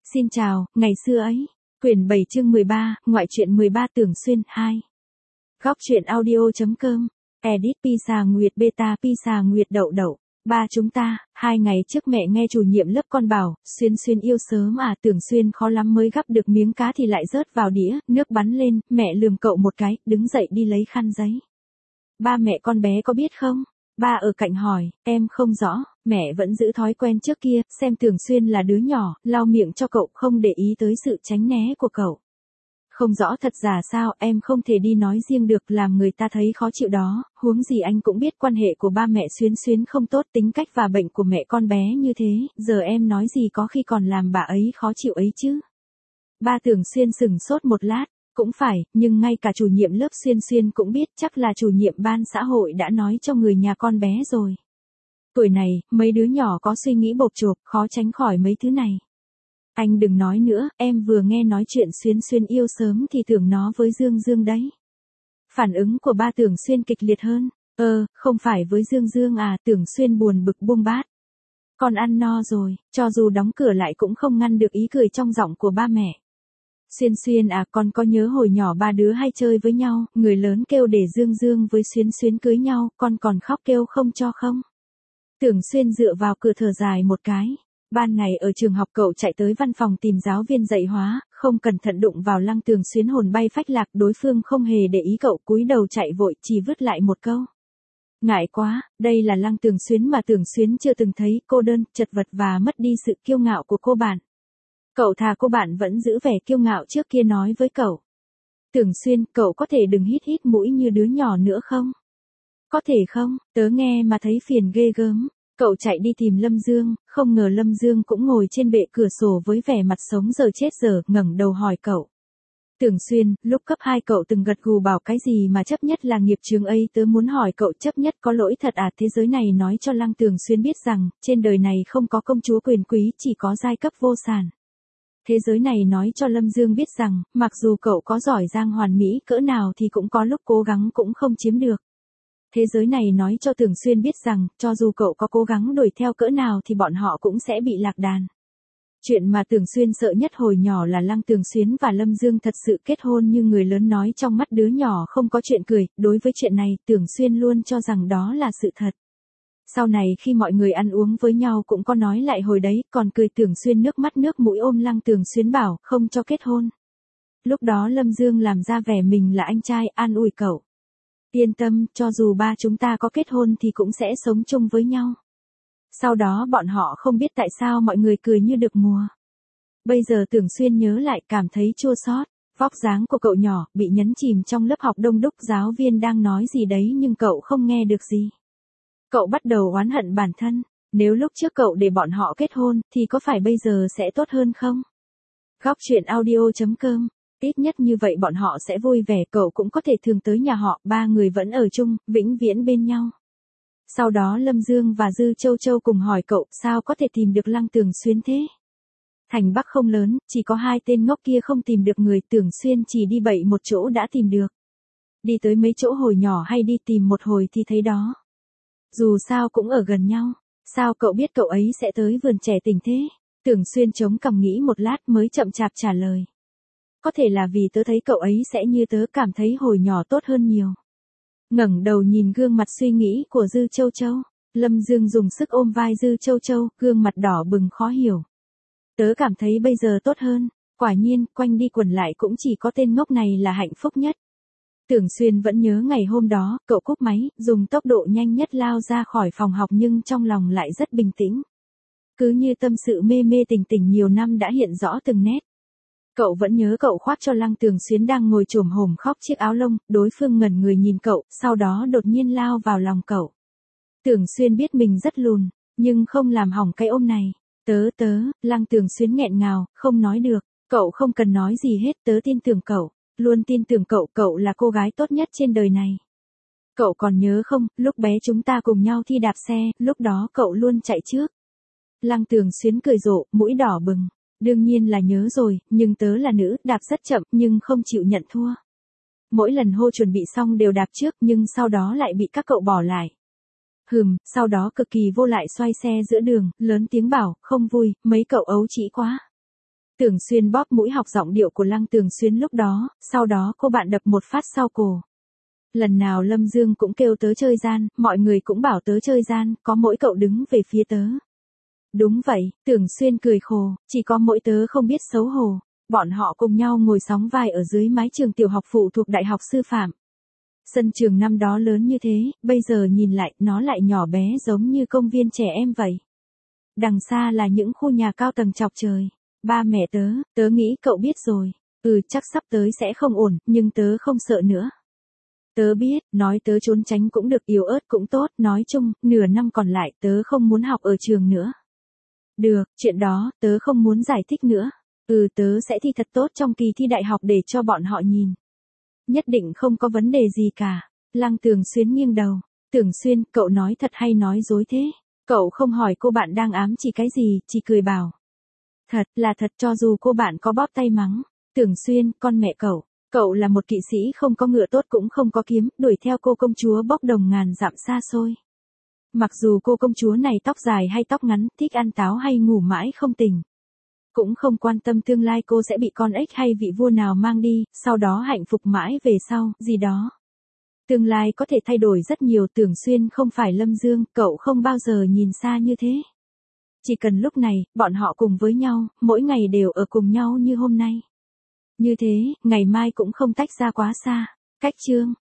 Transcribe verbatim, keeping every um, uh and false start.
Xin chào, ngày xưa ấy. Quyển bảy chương mười ba, ngoại truyện mười ba Tưởng Xuyên hai. Góc truyện audio.com. Edit Pizza Nguyệt Beta Pizza Nguyệt Đậu Đậu. Ba chúng ta, hai ngày trước mẹ nghe chủ nhiệm lớp con bảo, Xuyên Xuyên yêu sớm à, Tưởng Xuyên khó lắm mới gắp được miếng cá thì lại rớt vào đĩa, nước bắn lên, mẹ lườm cậu một cái, đứng dậy đi lấy khăn giấy. Ba mẹ con bé có biết không? Ba ở cạnh hỏi, em không rõ, mẹ vẫn giữ thói quen trước kia, xem Tưởng Xuyên là đứa nhỏ, lau miệng cho cậu, không để ý tới sự tránh né của cậu. Không rõ thật giả sao, em không thể đi nói riêng được, làm người ta thấy khó chịu đó, huống gì anh cũng biết quan hệ của ba mẹ Xuyên Xuyên không tốt, tính cách và bệnh của mẹ con bé như thế, giờ em nói gì có khi còn làm bà ấy khó chịu ấy chứ. Ba Tưởng Xuyên sửng sốt một lát. Cũng phải, nhưng ngay cả chủ nhiệm lớp Xuyên Xuyên cũng biết, chắc là chủ nhiệm ban xã hội đã nói cho người nhà con bé rồi. Tuổi này, mấy đứa nhỏ có suy nghĩ bộp chộp, khó tránh khỏi mấy thứ này. Anh đừng nói nữa, em vừa nghe nói chuyện Xuyên Xuyên yêu sớm thì tưởng nó với Dương Dương đấy. Phản ứng của ba Tưởng Xuyên kịch liệt hơn. Ờ, không phải với Dương Dương à, Tưởng Xuyên buồn bực buông bát. Con ăn no rồi, cho dù đóng cửa lại cũng không ngăn được ý cười trong giọng của ba mẹ. Xuyên Xuyên à, con có nhớ hồi nhỏ ba đứa hay chơi với nhau, người lớn kêu để Dương Dương với Xuyên Xuyên cưới nhau, con còn khóc kêu không cho không? Tưởng Xuyên dựa vào cửa thở dài một cái. Ban ngày ở trường học cậu chạy tới văn phòng tìm giáo viên dạy hóa, không cẩn thận đụng vào Lăng Tường Xuyên, hồn bay phách lạc, đối phương không hề để ý cậu, cúi đầu chạy vội, chỉ vứt lại một câu. Ngại quá, đây là Lăng Tường Xuyên mà Tưởng Xuyên chưa từng thấy, cô đơn, chật vật và mất đi sự kiêu ngạo của cô bạn. Cậu thà cô bạn vẫn giữ vẻ kiêu ngạo trước kia nói với cậu. Tưởng Xuyên, cậu có thể đừng hít hít mũi như đứa nhỏ nữa không? Có thể không, tớ nghe mà thấy phiền ghê gớm. Cậu chạy đi tìm Lâm Dương, không ngờ Lâm Dương cũng ngồi trên bệ cửa sổ với vẻ mặt sống giờ chết giờ, ngẩng đầu hỏi cậu. Tưởng Xuyên, lúc cấp hai cậu từng gật gù bảo cái gì mà chấp nhất là nghiệp chướng ấy, tớ muốn hỏi cậu, chấp nhất có lỗi thật à? Thế giới này nói cho Lăng Tường Xuyên biết rằng, trên đời này không có công chúa quyền quý, chỉ có giai cấp vô sản. Thế giới này nói cho Lâm Dương biết rằng, mặc dù cậu có giỏi giang hoàn mỹ cỡ nào thì cũng có lúc cố gắng cũng không chiếm được. Thế giới này nói cho Tưởng Xuyên biết rằng, cho dù cậu có cố gắng đuổi theo cỡ nào thì bọn họ cũng sẽ bị lạc đàn. Chuyện mà Tưởng Xuyên sợ nhất hồi nhỏ là Lăng Tường Xuyên và Lâm Dương thật sự kết hôn như người lớn nói, trong mắt đứa nhỏ không có chuyện cười, đối với chuyện này, Tưởng Xuyên luôn cho rằng đó là sự thật. Sau này khi mọi người ăn uống với nhau cũng có nói lại hồi đấy, còn cười Tưởng Xuyên nước mắt nước mũi ôm Lăng Tường Xuyên bảo, không cho kết hôn. Lúc đó Lâm Dương làm ra vẻ mình là anh trai, an ủi cậu. Yên tâm, cho dù ba chúng ta có kết hôn thì cũng sẽ sống chung với nhau. Sau đó bọn họ không biết tại sao mọi người cười như được mùa. Bây giờ Tưởng Xuyên nhớ lại cảm thấy chua xót. Vóc dáng của cậu nhỏ, bị nhấn chìm trong lớp học đông đúc, giáo viên đang nói gì đấy nhưng cậu không nghe được gì. Cậu bắt đầu oán hận bản thân, nếu lúc trước cậu để bọn họ kết hôn, thì có phải bây giờ sẽ tốt hơn không? Góc truyện audio.com. Ít nhất như vậy bọn họ sẽ vui vẻ, cậu cũng có thể thường tới nhà họ, ba người vẫn ở chung, vĩnh viễn bên nhau. Sau đó Lâm Dương và Dư Châu Châu cùng hỏi cậu, sao có thể tìm được Lăng Tường Xuyên thế? Thành Bắc không lớn, chỉ có hai tên ngốc kia không tìm được người, Tưởng Xuyên chỉ đi bậy một chỗ đã tìm được. Đi tới mấy chỗ hồi nhỏ hay đi tìm một hồi thì thấy đó. Dù sao cũng ở gần nhau, sao cậu biết cậu ấy sẽ tới vườn trẻ tỉnh thế? Tưởng Xuyên chống cằm nghĩ một lát mới chậm chạp trả lời. Có thể là vì tớ thấy cậu ấy sẽ như tớ cảm thấy hồi nhỏ tốt hơn nhiều. Ngẩng đầu nhìn gương mặt suy nghĩ của Dư Châu Châu, Lâm Dương dùng sức ôm vai Dư Châu Châu, gương mặt đỏ bừng khó hiểu. Tớ cảm thấy bây giờ tốt hơn, quả nhiên, quanh đi quẩn lại cũng chỉ có tên ngốc này là hạnh phúc nhất. Tưởng Xuyên vẫn nhớ ngày hôm đó, cậu cúp máy, dùng tốc độ nhanh nhất lao ra khỏi phòng học nhưng trong lòng lại rất bình tĩnh. Cứ như tâm sự mê mê tình tình nhiều năm đã hiện rõ từng nét. Cậu vẫn nhớ cậu khoác cho Lăng Tường Xuyên đang ngồi chồm hổm khóc chiếc áo lông, đối phương ngẩn người nhìn cậu, sau đó đột nhiên lao vào lòng cậu. Tưởng Xuyên biết mình rất lùn, nhưng không làm hỏng cái ôm này. Tớ tớ, Lăng Tường Xuyên nghẹn ngào, không nói được, cậu không cần nói gì hết, tớ tin tưởng cậu, luôn tin tưởng cậu, cậu là cô gái tốt nhất trên đời này. Cậu còn nhớ không, lúc bé chúng ta cùng nhau thi đạp xe, lúc đó cậu luôn chạy trước. Lăng Tường Xuyên cười rộ, mũi đỏ bừng. Đương nhiên là nhớ rồi, nhưng tớ là nữ, đạp rất chậm, nhưng không chịu nhận thua. Mỗi lần hô chuẩn bị xong đều đạp trước, nhưng sau đó lại bị các cậu bỏ lại. Hừm, sau đó cực kỳ vô lại xoay xe giữa đường, lớn tiếng bảo, không vui, mấy cậu ấu trĩ quá. Tưởng Xuyên bóp mũi học giọng điệu của Lăng Tường Xuyên lúc đó, sau đó cô bạn đập một phát sau cổ. Lần nào Lâm Dương cũng kêu tớ chơi gian, mọi người cũng bảo tớ chơi gian, có mỗi cậu đứng về phía tớ. Đúng vậy, Tưởng Xuyên cười khổ, chỉ có mỗi tớ không biết xấu hổ. Bọn họ cùng nhau ngồi sóng vai ở dưới mái trường tiểu học phụ thuộc Đại học Sư phạm. Sân trường năm đó lớn như thế, bây giờ nhìn lại, nó lại nhỏ bé giống như công viên trẻ em vậy. Đằng xa là những khu nhà cao tầng chọc trời. Ba mẹ tớ, tớ nghĩ cậu biết rồi. Ừ, chắc sắp tới sẽ không ổn, nhưng tớ không sợ nữa. Tớ biết, nói tớ trốn tránh cũng được, yếu ớt cũng tốt, nói chung, nửa năm còn lại tớ không muốn học ở trường nữa. Được, chuyện đó, tớ không muốn giải thích nữa. Ừ, tớ sẽ thi thật tốt trong kỳ thi đại học để cho bọn họ nhìn. Nhất định không có vấn đề gì cả. Lăng Tường Xuyên nghiêng đầu. Tưởng Xuyên, cậu nói thật hay nói dối thế? Cậu không hỏi cô bạn đang ám chỉ cái gì, chỉ cười bảo. Thật, là thật, cho dù cô bạn có bóp tay mắng. Tưởng Xuyên, con mẹ cậu. Cậu là một kỵ sĩ không có ngựa tốt cũng không có kiếm, đuổi theo cô công chúa bốc đồng ngàn dặm xa xôi. Mặc dù cô công chúa này tóc dài hay tóc ngắn, thích ăn táo hay ngủ mãi không tỉnh. Cũng không quan tâm tương lai cô sẽ bị con ếch hay vị vua nào mang đi, sau đó hạnh phúc mãi về sau, gì đó. Tương lai có thể thay đổi rất nhiều. Tưởng Xuyên không phải Lâm Dương, cậu không bao giờ nhìn xa như thế. Chỉ cần lúc này, bọn họ cùng với nhau, mỗi ngày đều ở cùng nhau như hôm nay. Như thế, ngày mai cũng không tách ra quá xa. Cách chương.